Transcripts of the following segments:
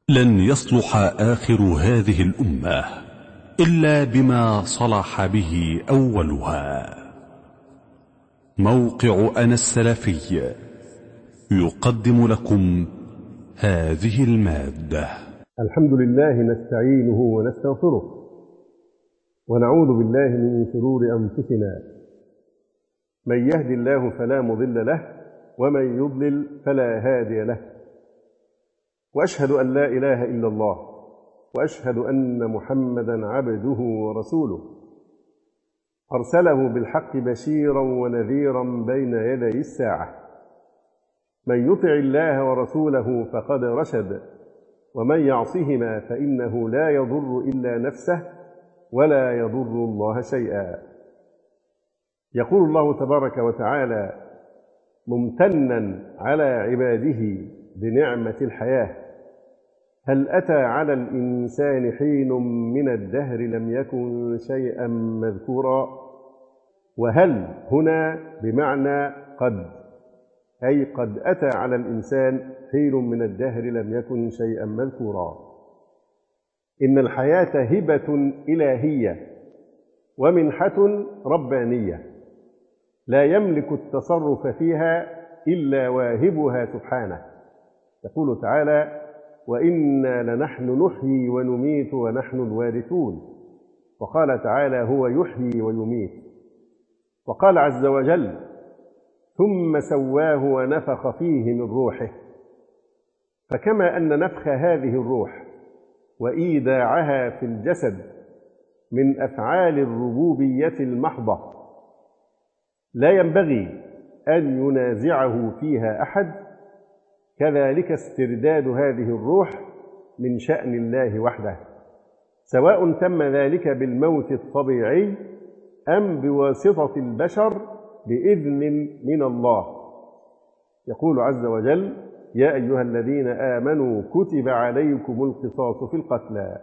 لن يصلح آخر هذه الأمة إلا بما صلح به أولها. موقع أنا السلفي يقدم لكم هذه المادة. الحمد لله نستعينه ونستغفره ونعوذ بالله من شرور أنفسنا. من يهد الله فلا مضل له ومن يضلل فلا هادي له، وأشهد أن لا إله إلا الله وأشهد أن محمدا عبده ورسوله أرسله بالحق بشيرا ونذيرا بين يدي الساعة. من يطع الله ورسوله فقد رشد، ومن يعصهما فإنه لا يضر إلا نفسه ولا يضر الله شيئا. يقول الله تبارك وتعالى ممتنا على عباده بنعمة الحياة: هل أتى على الإنسان حين من الدهر لم يكن شيئا مذكورا. وهل هنا بمعنى قد، أي قد أتى على الإنسان حين من الدهر لم يكن شيئا مذكورا. إن الحياة هبة إلهية ومنحة ربانية لا يملك التصرف فيها إلا واهبها سبحانه. يقول تعالى: وإنا لنحن نحيي ونميت ونحن الوارثون. وقال تعالى: هو يحيي ويميت. وقال عز وجل: ثم سواه ونفخ فيه من روحه. فكما أن نفخ هذه الروح وإيداعها في الجسد من أفعال الربوبية المحضة لا ينبغي أن ينازعه فيها أحد، كذلك استرداد هذه الروح من شأن الله وحده، سواء تم ذلك بالموت الطبيعي أم بواسطة البشر بإذن من الله. يقول عز وجل: يا أيها الذين آمنوا كتب عليكم القصاص في القتلى.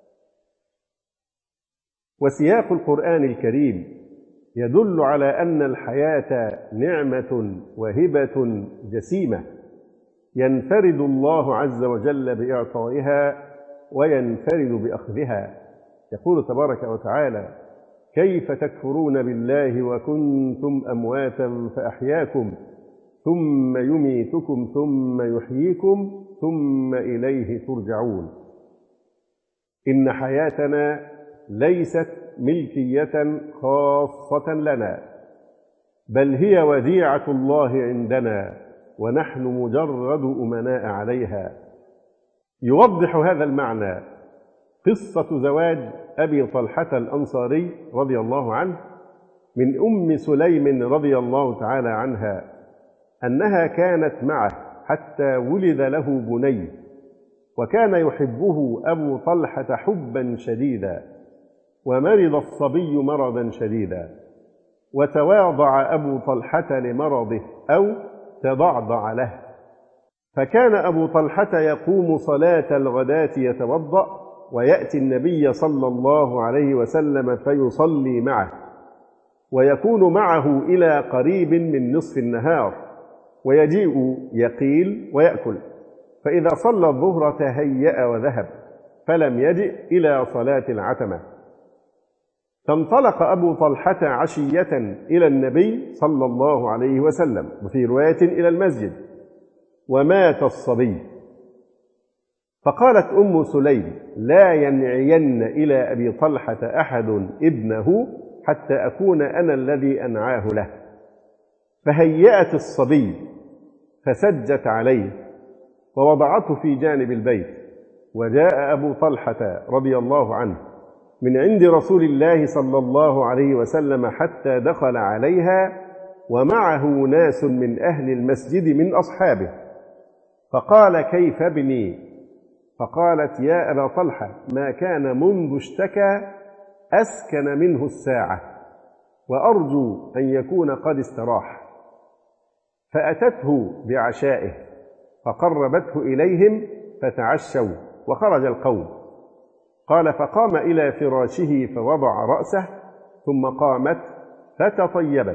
وسياق القرآن الكريم يدل على أن الحياة نعمة وهبة جسيمة ينفرد الله عز وجل بإعطائها وينفرد بأخذها. يقول تبارك وتعالى: كيف تكفرون بالله وكنتم أمواتا فأحياكم ثم يميتكم ثم يحييكم ثم إليه ترجعون. إن حياتنا ليست ملكية خاصة لنا، بل هي وديعة الله عندنا ونحن مجرد أمناء عليها. يوضح هذا المعنى قصة زواج أبي طلحة الأنصاري رضي الله عنه من أم سليم رضي الله تعالى عنها، أنها كانت معه حتى ولد له بني، وكان يحبه أبو طلحة حبا شديدا، ومرض الصبي مرضا شديدا، وتواضع أبو طلحة لمرضه أو تضعضع له، فكان أبو طلحة يقوم صلاة الغداة يتوضأ ويأتي النبي صلى الله عليه وسلم فيصلي معه، ويكون معه إلى قريب من نصف النهار، ويجيء يقيل ويأكل، فإذا صلى الظهر تهيأ وذهب، فلم يجئ إلى صلاة العتمة. فانطلق أبو طلحة عشية إلى النبي صلى الله عليه وسلم، وفي رواية إلى المسجد، ومات الصبي. فقالت أم سليم: لا ينعين إلى أبي طلحة أحد ابنه حتى أكون أنا الذي أنعاه له. فهيأت الصبي فسجت عليه ووضعته في جانب البيت، وجاء أبو طلحة رضي الله عنه من عند رسول الله صلى الله عليه وسلم حتى دخل عليها ومعه ناس من أهل المسجد من أصحابه، فقال: كيف ابني؟ فقالت: يا أبا طلحة، ما كان منذ اشتكى أسكن منه الساعة، وأرجو أن يكون قد استراح. فأتته بعشائه فقربته إليهم فتعشوا وخرج القوم. قال: فقام إلى فراشه فوضع رأسه، ثم قامت فتطيبت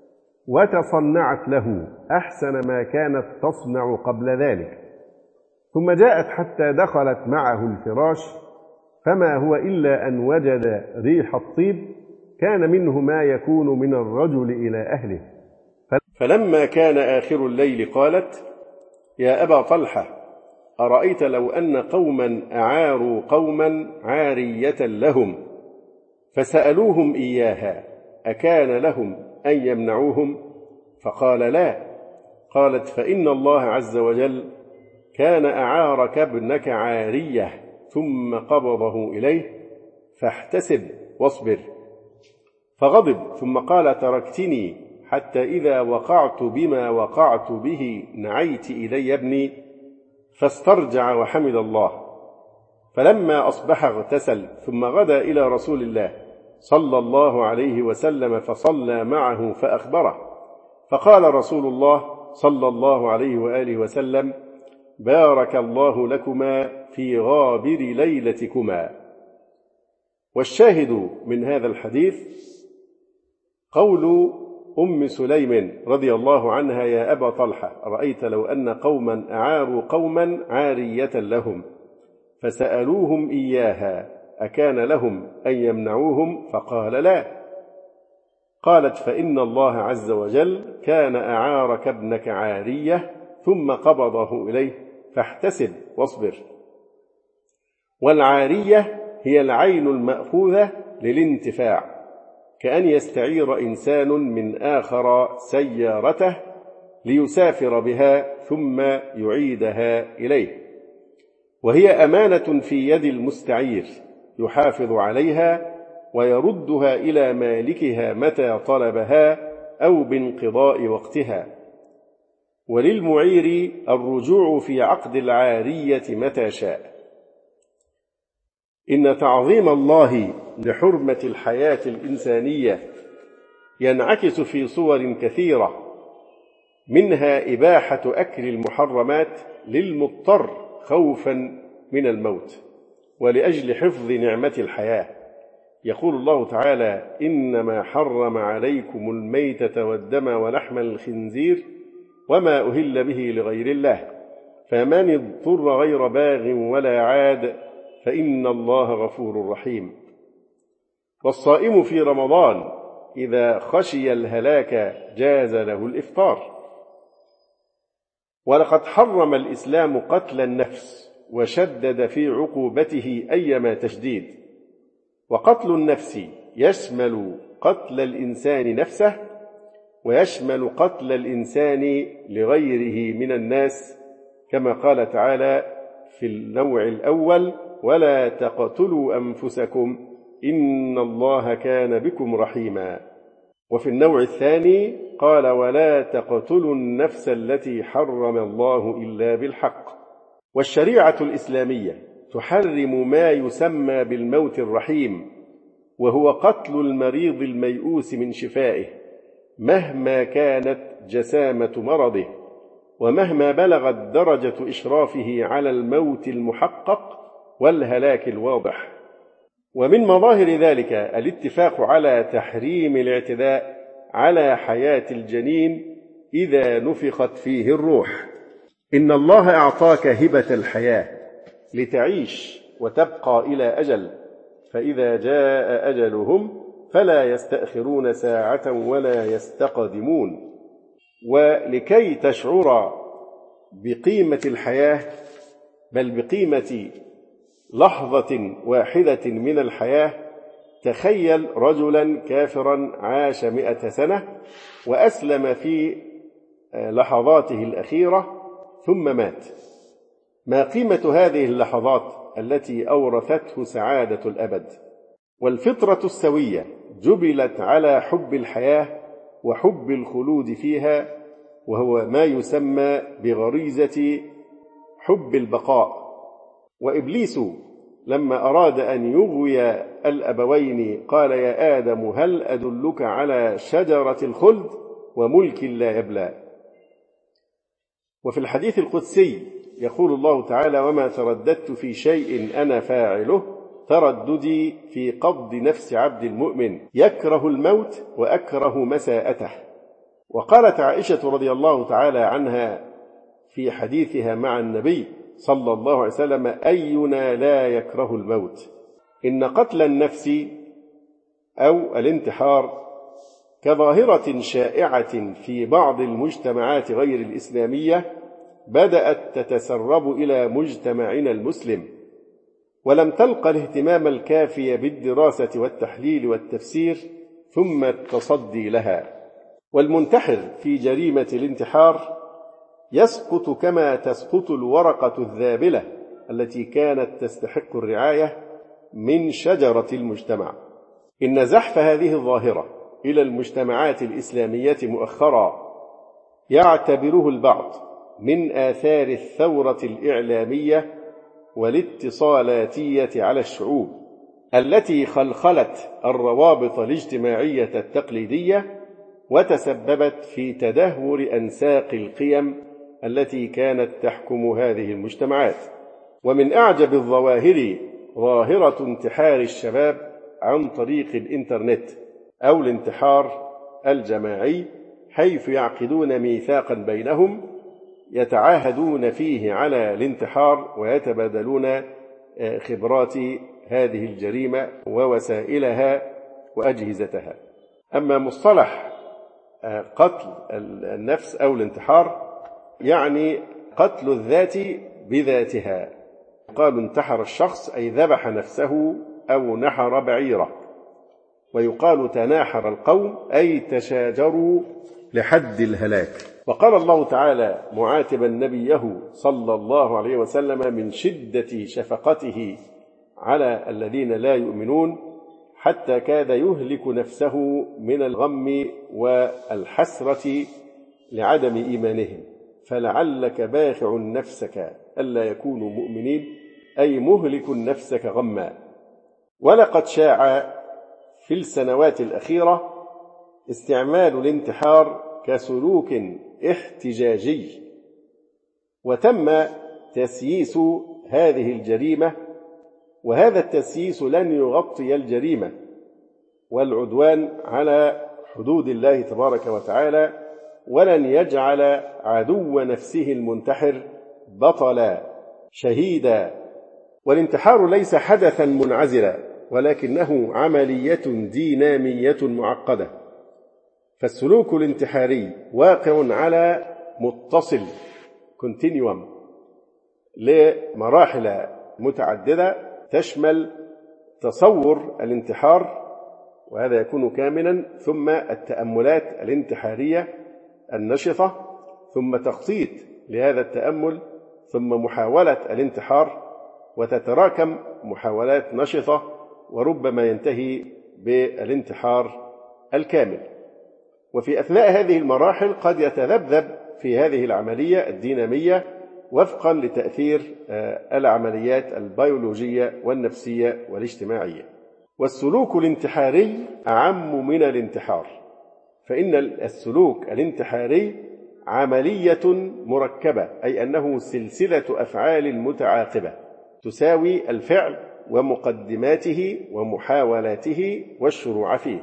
وتصنعت له أحسن ما كانت تصنع قبل ذلك، ثم جاءت حتى دخلت معه الفراش، فما هو إلا أن وجد ريح الطيب كان منه ما يكون من الرجل إلى أهله. فلما كان آخر الليل قالت: يا أبا طلحة، أرأيت لو أن قوما أعاروا قوما عارية لهم فسألوهم إياها أكان لهم أن يمنعوهم؟ فقال: لا. قالت: فإن الله عز وجل كان أعارك ابنك عارية ثم قبضه إليه فاحتسب واصبر. فغضب ثم قال: تركتني حتى إذا وقعت بما وقعت به نعيت إلي ابني؟ فاسترجع وحمد الله. فلما أصبح اغتسل ثم غدا إلى رسول الله صلى الله عليه وسلم فصلى معه فأخبره، فقال رسول الله صلى الله عليه وآله وسلم: بارك الله لكما في غابر ليلتكما. والشاهد من هذا الحديث قول أم سليم رضي الله عنها: يا أبا طلحة، رأيت لو أن قوما أعاروا قوما عارية لهم فسألوهم إياها أكان لهم أن يمنعوهم؟ فقال: لا. قالت: فإن الله عز وجل كان أعارك ابنك عارية ثم قبضه إليه فاحتسب واصبر. والعارية هي العين المأخوذة للانتفاع، كأن يستعير إنسان من آخر سيارته ليسافر بها ثم يعيدها إليه، وهي أمانة في يد المستعير يحافظ عليها ويردها إلى مالكها متى طلبها أو بانقضاء وقتها. وللمعير الرجوع في عقد العارية متى شاء. إن تعظيم الله لحرمة الحياة الإنسانية ينعكس في صور كثيرة، منها إباحة أكل المحرمات للمضطر خوفا من الموت ولأجل حفظ نعمة الحياة. يقول الله تعالى: إنما حرم عليكم الميتة والدم ولحم الخنزير وما أهل به لغير الله، فمن اضطر غير باغ ولا عاد فإن الله غفور رحيم. والصائم في رمضان إذا خشي الهلاك جاز له الإفطار. ولقد حرم الإسلام قتل النفس وشدد في عقوبته أيما تشديد. وقتل النفس يشمل قتل الإنسان نفسه ويشمل قتل الإنسان لغيره من الناس، كما قال تعالى في النوع الأول: ولا تقتلوا أنفسكم إن الله كان بكم رحيما. وفي النوع الثاني قال: ولا تقتلوا النفس التي حرم الله إلا بالحق. والشريعة الإسلامية تحرم ما يسمى بالموت الرحيم، وهو قتل المريض الميؤوس من شفائه مهما كانت جسامة مرضه ومهما بلغت درجة إشرافه على الموت المحقق والهلاك الواضح. ومن مظاهر ذلك الاتفاق على تحريم الاعتداء على حياة الجنين إذا نفخت فيه الروح. إن الله أعطاك هبة الحياة لتعيش وتبقى إلى أجل، فإذا جاء أجلهم فلا يستأخرون ساعة ولا يستقدمون. ولكي تشعر بقيمة الحياة، بل بقيمة لحظة واحدة من الحياة، تخيل رجلا كافرا عاش 100 سنة وأسلم في لحظاته الأخيرة ثم مات. ما قيمة هذه اللحظات التي أورثته سعادة الأبد؟ والفطرة السوية جبلت على حب الحياة وحب الخلود فيها، وهو ما يسمى بغريزة حب البقاء. وإبليس لما أراد أن يغوي الأبوين قال: يا آدم هل أدلك على شجرة الخلد وملك لا يبلى. وفي الحديث القدسي يقول الله تعالى: وما ترددت في شيء أنا فاعله ترددي في قبض نفس عبد المؤمن يكره الموت وأكره مساءته. وقالت عائشة رضي الله تعالى عنها في حديثها مع النبي صلى الله عليه وسلم: أينا لا يكره الموت؟ إن قتل النفس أو الانتحار كظاهرة شائعة في بعض المجتمعات غير الإسلامية بدأت تتسرب إلى مجتمعنا المسلم، ولم تلق الاهتمام الكافي بالدراسة والتحليل والتفسير ثم التصدي لها. والمنتحر في جريمة الانتحار يسقط كما تسقط الورقة الذابلة التي كانت تستحق الرعاية من شجرة المجتمع. إن زحف هذه الظاهرة إلى المجتمعات الإسلامية مؤخرا يعتبره البعض من آثار الثورة الإعلامية والاتصالاتية على الشعوب التي خلخلت الروابط الاجتماعية التقليدية وتسببت في تدهور أنساق القيم التي كانت تحكم هذه المجتمعات. ومن أعجب الظواهر ظاهرة انتحار الشباب عن طريق الإنترنت أو الانتحار الجماعي، حيث يعقدون ميثاقا بينهم يتعاهدون فيه على الانتحار ويتبادلون خبرات هذه الجريمة ووسائلها وأجهزتها. أما مصطلح قتل النفس أو الانتحار يعني قتل الذات بذاتها. يقال انتحر الشخص أي ذبح نفسه أو نحر بعيره، ويقال تناحر القوم أي تشاجروا لحد الهلاك. وقال الله تعالى معاتبا نبيه صلى الله عليه وسلم من شدة شفقته على الذين لا يؤمنون حتى كاد يهلك نفسه من الغم والحسرة لعدم إيمانهم، فلعلك باخع نفسك ألا يكونوا مؤمنين، أي مهلك نفسك غما. ولقد شاع في السنوات الأخيرة استعمال الانتحار كسلوك احتجاجي، وتم تسييس هذه الجريمة، وهذا التسييس لن يغطي الجريمة والعدوان على حدود الله تبارك وتعالى، ولن يجعل عدو نفسه المنتحر بطلا شهيدا. والانتحار ليس حدثا منعزلا، ولكنه عملية دينامية معقدة. فالسلوك الانتحاري واقع على متصل كونتينيوم لمراحل متعددة تشمل تصور الانتحار، وهذا يكون كاملا، ثم التأملات الانتحارية النشطة، ثم تخطيط لهذا التأمل، ثم محاولة الانتحار، وتتراكم محاولات نشطة وربما ينتهي بالانتحار الكامل. وفي أثناء هذه المراحل قد يتذبذب في هذه العملية الدينامية وفقا لتأثير العمليات البيولوجية والنفسية والاجتماعية. والسلوك الانتحاري أعم من الانتحار، فإن السلوك الانتحاري عملية مركبة، أي أنه سلسلة أفعال متعاقبة تساوي الفعل ومقدماته ومحاولاته والشروع فيه.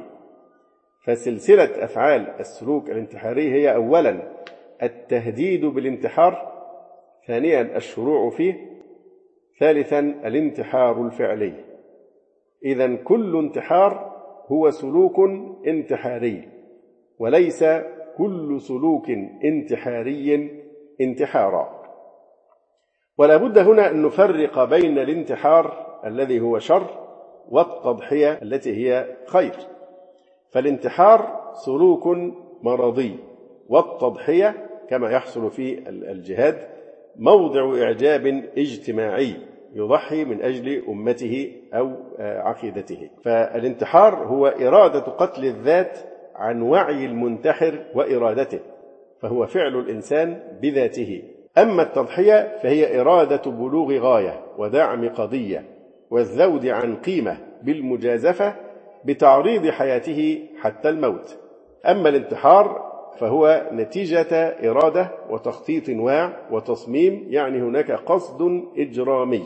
فسلسلة أفعال السلوك الانتحاري هي أولا التهديد بالانتحار، ثانيا الشروع فيه، ثالثا الانتحار الفعلي. إذن كل انتحار هو سلوك انتحاري، وليس كل سلوك انتحاري انتحارا. ولا بد هنا أن نفرق بين الانتحار الذي هو شر والتضحية التي هي خير. فالانتحار سلوك مرضي، والتضحية كما يحصل في الجهاد موضع إعجاب اجتماعي، يضحي من أجل أمته أو عقيدته. فالانتحار هو إرادة قتل الذات عن وعي المنتحر وإرادته، فهو فعل الإنسان بذاته. أما التضحية فهي إرادة بلوغ غاية ودعم قضية والذود عن قيمة بالمجازفة بتعريض حياته حتى الموت. أما الانتحار فهو نتيجة إرادة وتخطيط واع وتصميم، يعني هناك قصد إجرامي.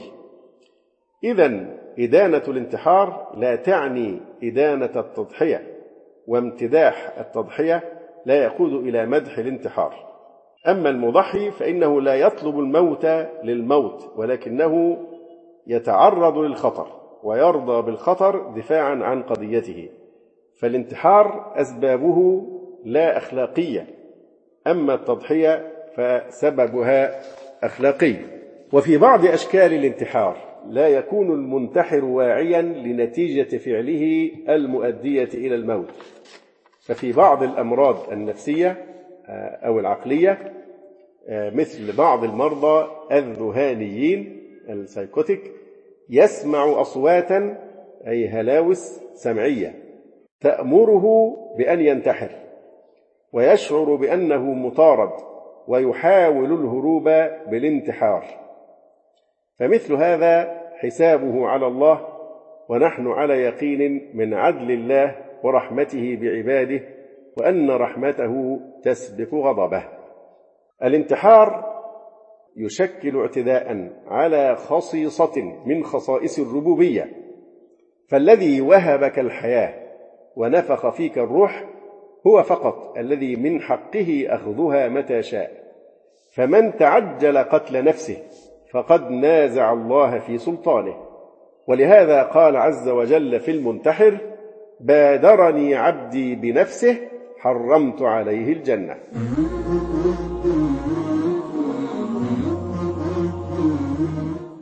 إذن إدانة الانتحار لا تعني إدانة التضحية، وامتداح التضحية لا يقود إلى مدح الانتحار. أما المضحي فإنه لا يطلب الموت للموت، ولكنه يتعرض للخطر ويرضى بالخطر دفاعا عن قضيته. فالانتحار أسبابه لا أخلاقية، أما التضحية فسببها أخلاقي. وفي بعض أشكال الانتحار لا يكون المنتحر واعيا لنتيجة فعله المؤدية إلى الموت. ففي بعض الأمراض النفسية أو العقلية مثل بعض المرضى الذهانيين السايكوتيك يسمع أصواتا أي هلاوس سمعية تأمره بأن ينتحر، ويشعر بأنه مطارد ويحاول الهروب بالانتحار. فمثل هذا حسابه على الله، ونحن على يقين من عدل الله ورحمته بعباده، وأن رحمته تسبق غضبه. الانتحار يشكل اعتداء على خصيصة من خصائص الربوبية، فالذي وهبك الحياة ونفخ فيك الروح هو فقط الذي من حقه أخذها متى شاء. فمن تعجل قتل نفسه فقد نازع الله في سلطانه. ولهذا قال عز وجل في المنتحر: بادرني عبدي بنفسه حرمت عليه الجنة.